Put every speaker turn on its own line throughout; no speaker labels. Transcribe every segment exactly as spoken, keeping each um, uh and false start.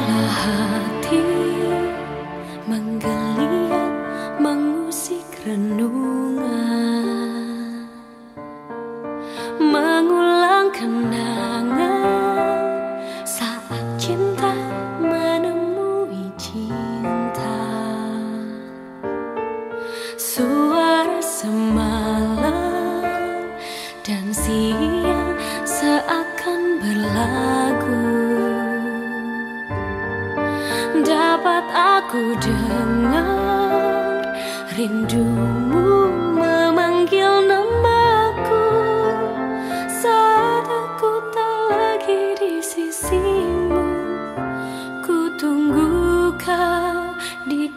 Biarlah hati menggeliat mengusik renungan, mengulang kenangan saat cinta menemui cinta. Suara semalam dan siang seakan berlagu, dapat aku dengar rindumu memanggil namaku saat aku tak lagi di sisimu. Ku tunggu kau di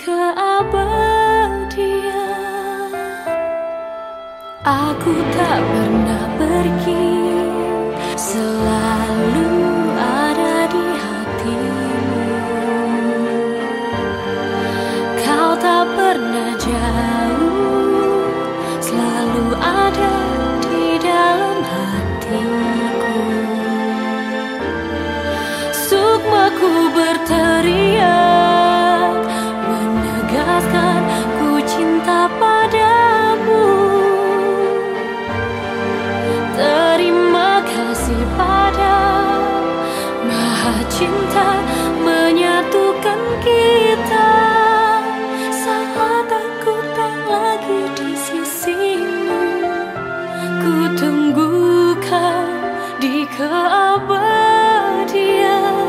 keabadian. Aku tak pernah pergi, selalu ada di hatimu. Kau tak pernah jauh, selalu ada di dalam hatiku. Sukmaku berteriak, menegaskan ku cinta padamu. Terima kasih pada Maha Cinta menyatukan kita saat aku tak lagi di sisimu. Ku tunggu kau di keabadian.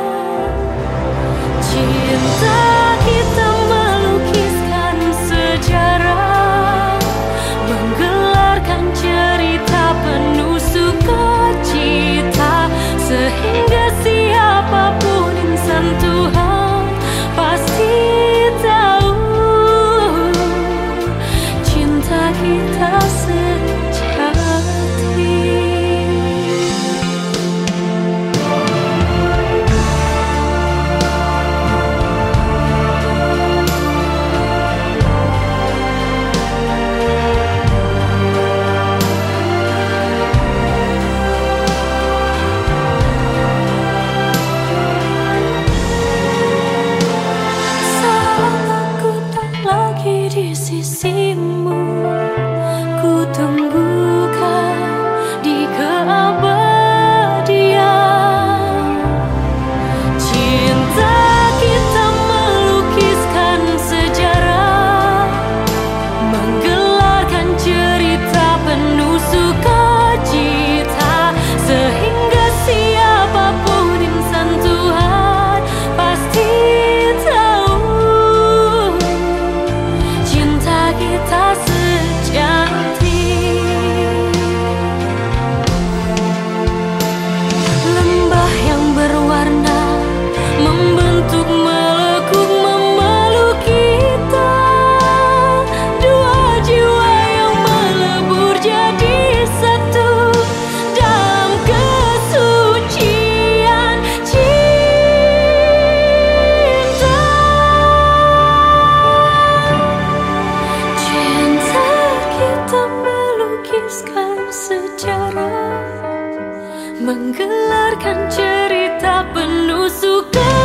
Cinta kita melukiskan sejarah, menggelarkan cerita penuh sukacita, sehingga siapapun insan Tuhan pasti tahu cinta kita sejati. Di sisimu, ku tunggu kau di keabadian. Cinta kita melukiskan sejarah, menggelarkan cerita penuh sukacita, sehingga siapapun insan Tuhan pasti kita sejati. Lembah yang berwarna membentuk melekuk memeluk kita, dua jiwa yang melebur jadi satu dalam kesucian cinta. Kita melukiskan sejarah, menggelarkan cerita penuh suka.